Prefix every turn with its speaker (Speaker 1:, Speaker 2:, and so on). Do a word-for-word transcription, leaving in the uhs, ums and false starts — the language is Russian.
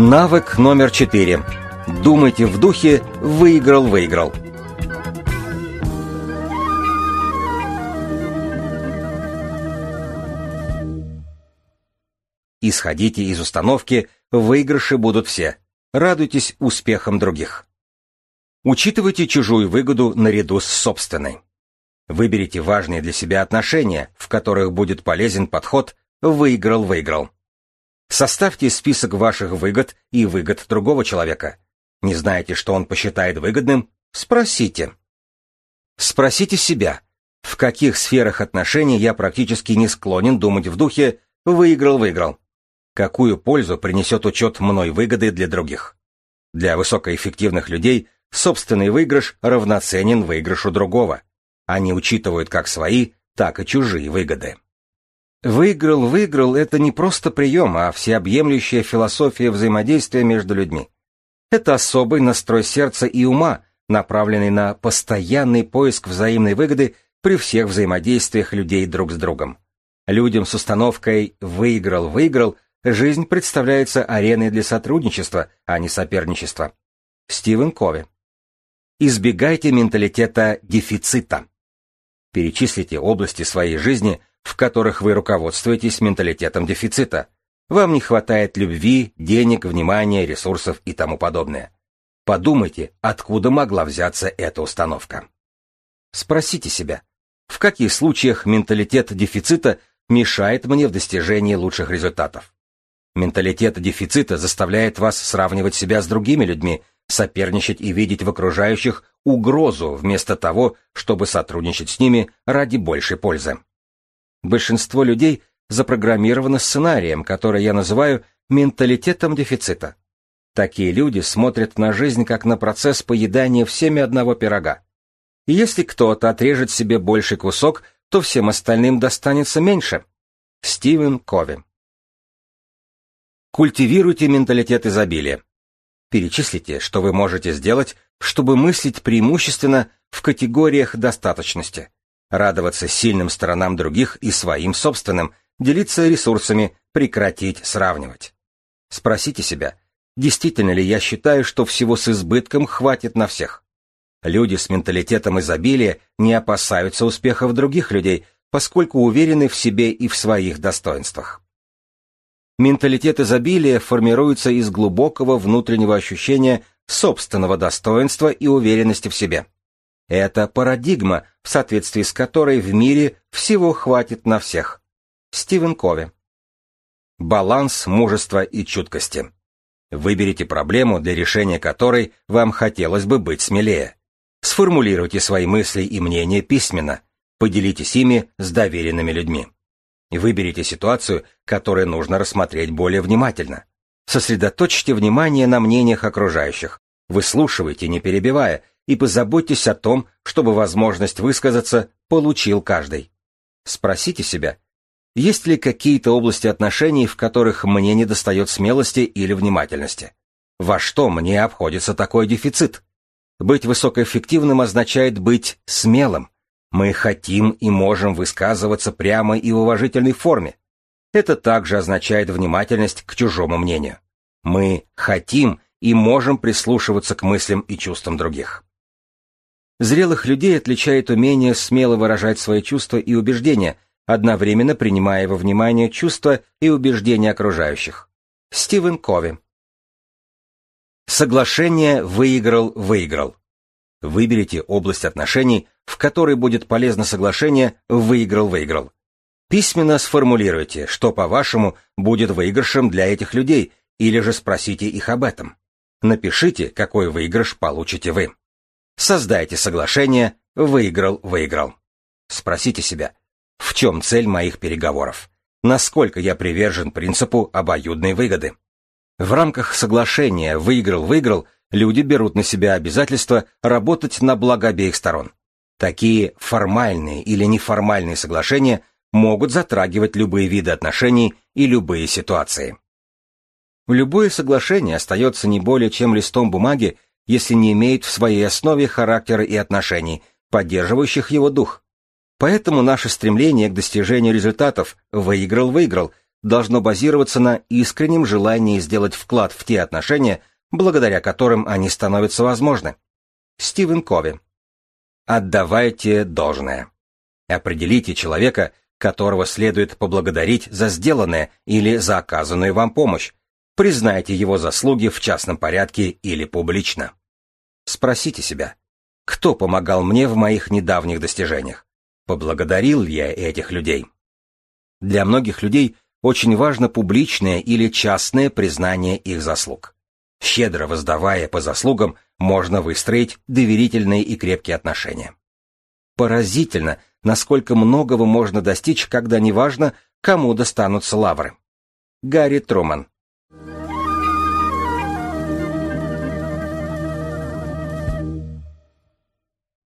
Speaker 1: Навык номер четыре. Думайте в духе «выиграл-выиграл». Исходите из установки «выигрыши будут все». Радуйтесь успехам других. Учитывайте чужую выгоду наряду с собственной. Выберите важные для себя отношения, в которых будет полезен подход «выиграл-выиграл». Составьте список ваших выгод и выгод другого человека. Не знаете, что он посчитает выгодным? Спросите. Спросите себя, в каких сферах отношений я практически не склонен думать в духе «выиграл-выиграл». Какую пользу принесет учет мной выгоды для других? Для высокоэффективных людей собственный выигрыш равноценен выигрышу другого. Они учитывают как свои, так и чужие выгоды. Выиграл-выиграл — это не просто прием, а всеобъемлющая философия взаимодействия между людьми. Это особый настрой сердца и ума, направленный на постоянный поиск взаимной выгоды при всех взаимодействиях людей друг с другом. Людям с установкой «выиграл-выиграл» жизнь представляется ареной для сотрудничества, а не соперничества. Стивен Кови. Избегайте менталитета дефицита. Перечислите области своей жизни, в которых вы руководствуетесь менталитетом дефицита. Вам не хватает любви, денег, внимания, ресурсов и тому подобное. Подумайте, откуда могла взяться эта установка. Спросите себя, в каких случаях менталитет дефицита мешает мне в достижении лучших результатов? Менталитет дефицита заставляет вас сравнивать себя с другими людьми, соперничать и видеть в окружающих угрозу вместо того, чтобы сотрудничать с ними ради большей пользы. Большинство людей запрограммировано сценарием, который я называю менталитетом дефицита. Такие люди смотрят на жизнь как на процесс поедания всеми одного пирога. И если кто-то отрежет себе больший кусок, то всем остальным достанется меньше. Стивен Кови. Культивируйте менталитет изобилия. Перечислите, что вы можете сделать, чтобы мыслить преимущественно в категориях достаточности. Радоваться сильным сторонам других и своим собственным, делиться ресурсами, прекратить сравнивать. Спросите себя, действительно ли я считаю, что всего с избытком хватит на всех? Люди с менталитетом изобилия не опасаются успехов других людей, поскольку уверены в себе и в своих достоинствах. Менталитет изобилия формируется из глубокого внутреннего ощущения собственного достоинства и уверенности в себе. Это парадигма, в соответствии с которой в мире всего хватит на всех. Стивен Кови. Баланс мужества и чуткости. Выберите проблему, для решения которой вам хотелось бы быть смелее. Сформулируйте свои мысли и мнения письменно. Поделитесь ими с доверенными людьми. Выберите ситуацию, которую нужно рассмотреть более внимательно. Сосредоточьте внимание на мнениях окружающих. Выслушивайте, не перебивая, и позаботьтесь о том, чтобы возможность высказаться получил каждый. Спросите себя, есть ли какие-то области отношений, в которых мне недостает смелости или внимательности? Во что мне обходится такой дефицит? Быть высокоэффективным означает быть смелым. Мы хотим и можем высказываться прямо и в уважительной форме. Это также означает внимательность к чужому мнению. Мы хотим и можем прислушиваться к мыслям и чувствам других. Зрелых людей отличает умение смело выражать свои чувства и убеждения, одновременно принимая во внимание чувства и убеждения окружающих. Стивен Кови. Соглашение «выиграл-выиграл». Выберите область отношений, в которой будет полезно соглашение «выиграл-выиграл». Письменно сформулируйте, что, по-вашему, будет выигрышем для этих людей, или же спросите их об этом. Напишите, какой выигрыш получите вы. Создайте соглашение «выиграл-выиграл». Спросите себя, в чем цель моих переговоров? Насколько я привержен принципу обоюдной выгоды? В рамках соглашения «выиграл-выиграл» люди берут на себя обязательство работать на благо обеих сторон. Такие формальные или неформальные соглашения могут затрагивать любые виды отношений и любые ситуации. Любое соглашение остается не более чем листом бумаги, если не имеет в своей основе характера и отношений, поддерживающих его дух. Поэтому наше стремление к достижению результатов «выиграл-выиграл» должно базироваться на искреннем желании сделать вклад в те отношения, благодаря которым они становятся возможны. Стивен Кови. Отдавайте должное. Определите человека, которого следует поблагодарить за сделанное или за оказанную вам помощь. Признайте его заслуги в частном порядке или публично. Спросите себя, кто помогал мне в моих недавних достижениях? Поблагодарил ли я этих людей? Для многих людей очень важно публичное или частное признание их заслуг. Щедро воздавая по заслугам, можно выстроить доверительные и крепкие отношения. Поразительно, насколько многого можно достичь, когда неважно, кому достанутся лавры. Гарри Труман.